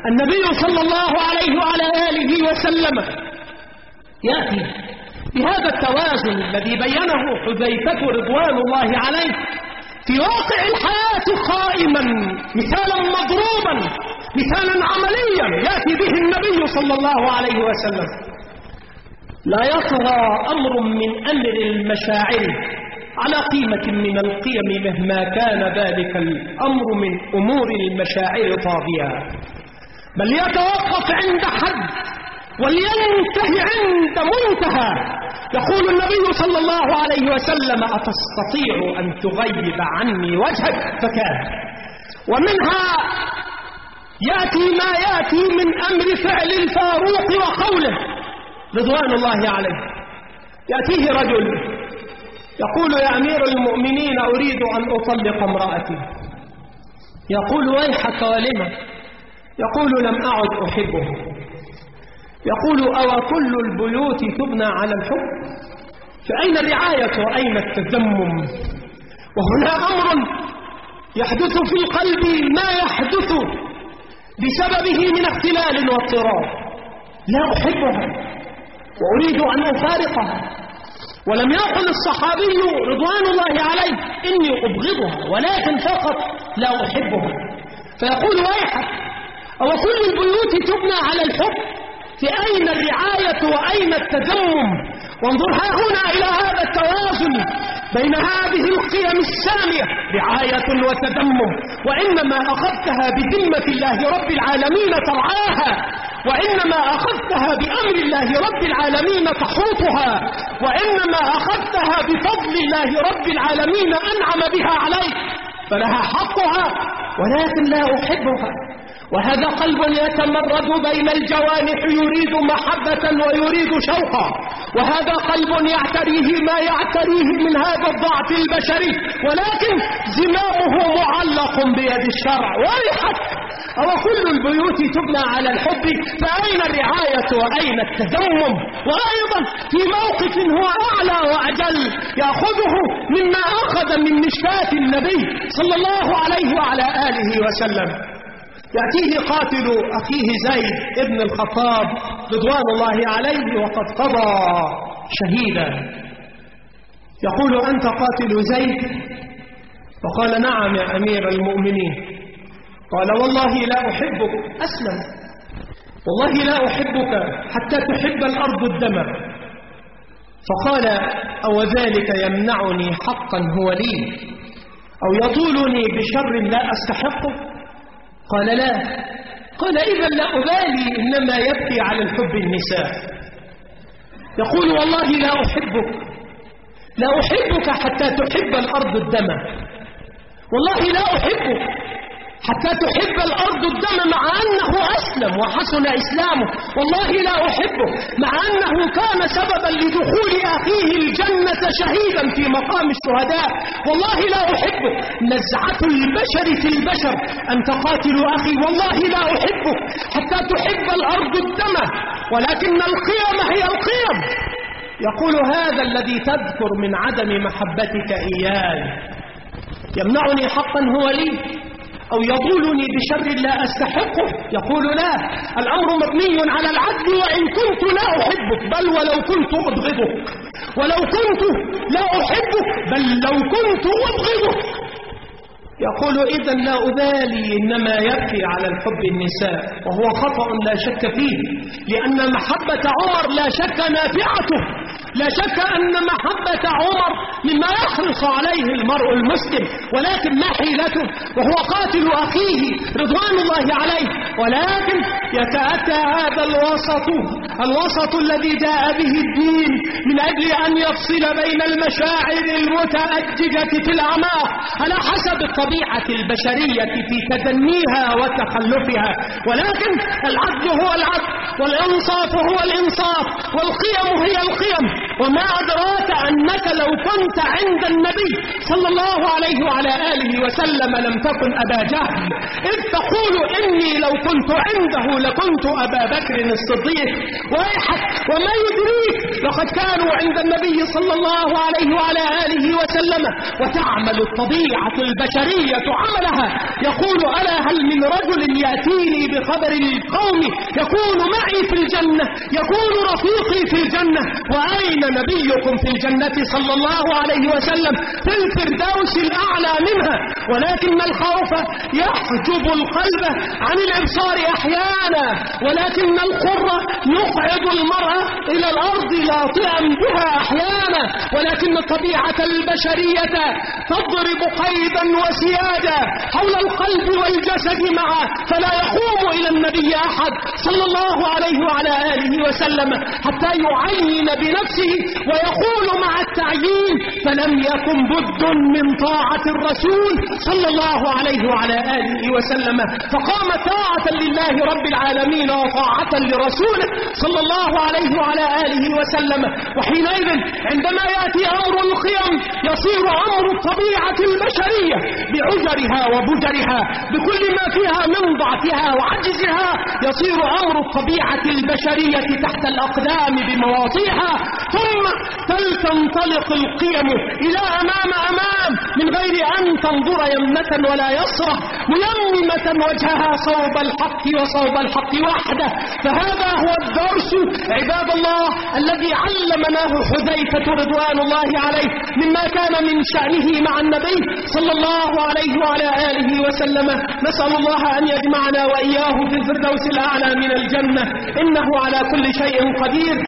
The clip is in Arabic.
النبي صلى الله عليه وعلى آله وسلم يأتي بهذا التوازن الذي بينه حذيفة رضوان الله عليه في واقع الحياة قائما، مثالا مضروبا، مثالا عمليا يأتي به النبي صلى الله عليه وسلم. لا يطغى أمر من أمر المشاعر على قيمة من القيم مهما كان ذلك الأمر من أمور المشاعر طاغيا، بل يتوقف عند حد ولينتهي عند منتهى. يقول النبي صلى الله عليه وسلم: أتستطيع أن تغيب عني وجهك؟ فكان. ومنها يأتي ما يأتي من أمر فعل الفاروق وقوله رضوان الله عليه. يأتيه رجل يقول: يا أمير المؤمنين أريد أن أطلق امرأتي. يقول: ويحك ولم؟ يقول: لم أعد أحبه. يقول: أو كل البيوت تبنى على الحب؟ فأين الرعاية وأين التذمم؟ وهنا أمر يحدث في القلب ما يحدث بسببه من اختلال واضطراب. لا أحبها وأريد أن أفارقها. ولم يقل الصحابي رضوان الله عليه: إني أبغضها، ولكن فقط لا أحبها. فيقول: ويحك، أو كل البيوت تبنى على الحب؟ في أين الرعاية وأين التذمم؟ وانظر ها هنا إلى هذا التوازن بين هذه القيم السامية، رعاية وتذمم. وإنما أخذتها بذمة الله رب العالمين ترعاها، وإنما أخذتها بأمر الله رب العالمين تحوطها، وإنما أخذتها بفضل الله رب العالمين أنعم بها عليك، فلها حقها، ولكن لا أحبها. وهذا قلب يتمرد بين الجوانح يريد محبة ويريد شوقا، وهذا قلب يعتريه ما يعتريه من هذا الضعف البشري، ولكن زمامه معلق بيد الشرع. ويحك، أو كل البيوت تبنى على الحب؟ فأين الرعاية وأين التذمم؟ وأيضا في موقف هو أعلى وأجل يأخذه مما أخذ من مشكاة النبي صلى الله عليه وعلى آله وسلم. يأتيه قاتل أخيه زيد ابن الخطاب رضوان الله عليه وقد قضى شهيدا. يقول: أنت قاتل زيد؟ فقال: نعم يا أمير المؤمنين. قال: والله لا أحبك. أسلم: والله لا أحبك حتى تحب الأرض الدم. فقال: أو ذلك يمنعني حقا هو لي، أو يطولني بشر لا أستحقه؟ قال: لا. قال: إذا لا أبالي، إنما يبكي على الحب النساء. يقول: والله لا أحبك، لا أحبك حتى تحب الأرض الدم. والله لا أحبك حتى تحب الأرض الدم، مع أنه أسلم وحسن إسلامه. والله لا أحبه مع أنه كان سببا لدخول أخيه الجنة شهيدا في مقام الشهداء. والله لا أحبه. نزعة البشر في البشر: أنت قاتل أخي. والله لا أحبه حتى تحب الأرض الدم، ولكن القيم هي القيم. يقول: هذا الذي تذكر من عدم محبتك إياي يمنعني حقا هو لي، أو يطولني بشر لا أستحقه؟ يقول: لا، الأمر مبني على العدل، وإن كنت لا أحبك، بل ولو كنت أبغضك، ولو كنت لا أحبك، بل لو كنت أبغضك. يقول: إذا لا أبالي، إنما يبكي على الحب النساء. وهو خطأ لا شك فيه، لأن محبة عمر لا شك نافعته، لا شك أن محبة عمر مما يحرص عليه المرء المسلم، ولكن ما حيلته وهو قاتل أخيه رضوان الله عليه. ولكن يتأتى هذا الوسط الذي جاء به الدين من أجل أن يفصل بين المشاعر المتأججة في الأعماق على حسب الطبيعة البشرية في تدنيها وتخلفها. ولكن العدل هو العدل، والإنصاف هو الإنصاف، والقيم هي القيم. وما أدراك أنك لو كنت عند النبي صلى الله عليه وعلى آله وسلم لم تكن أبا جهل، إذ تقول: إني لو كنت عنده لكنت أبا بكر الصديق. ويحك وما يدريك، لقد كانوا عند النبي صلى الله عليه وعلى آله وسلم وتعمل الطبيعة البشرية عملها، يقول ألا هل من رجل يأتيني بخبر القوم يكون معي في الجنة، يكون رفيقي في الجنة، وأين نبيكم في الجنة صلى الله عليه وسلم في الفردوس الأعلى منها. ولكن الخوف يحجب القلب عن الإبصار أحيانا، ولكن القرة يقعد المرأة إلى الأرض لاطئا بها أحيانا، ولكن الطبيعة البشرية تضرب قيدا وسيادا حول القلب والجسد معا، فلا يقوم إلى النبي أحد صلى الله عليه وعلى آله وسلم حتى يعين بنفسه ويقول مع التعيين فلم يكن بد من طاعة الرسول صلى الله عليه وعلى آله وسلم، فقام طاعة لله رب العالمين وطاعة لرسوله صلى الله عليه وعلى آله وسلم. وحينئذ عندما يأتي أمر القيم يصير أمر الطبيعة البشرية بعجرها وبجرها بكل ما فيها من ضعفها وعجزها، يصير أمر الطبيعة البشرية تحت الأقدام بمواضيعها، ثم تنطلق القيم إلى أمام من غير أن تنظر يمنة ولا يسرة، ميممة وجهها صوب الحق وصوب الحق وحده. فهذا هو الدرس عباد الله الذي علمناه حذيفة رضوان الله عليه مما كان من شأنه مع النبي صلى الله عليه وعلى آله وسلم. نسأل الله أن يجمعنا وإياه في الفردوس الأعلى من الجنة، إنه على كل شيء قدير.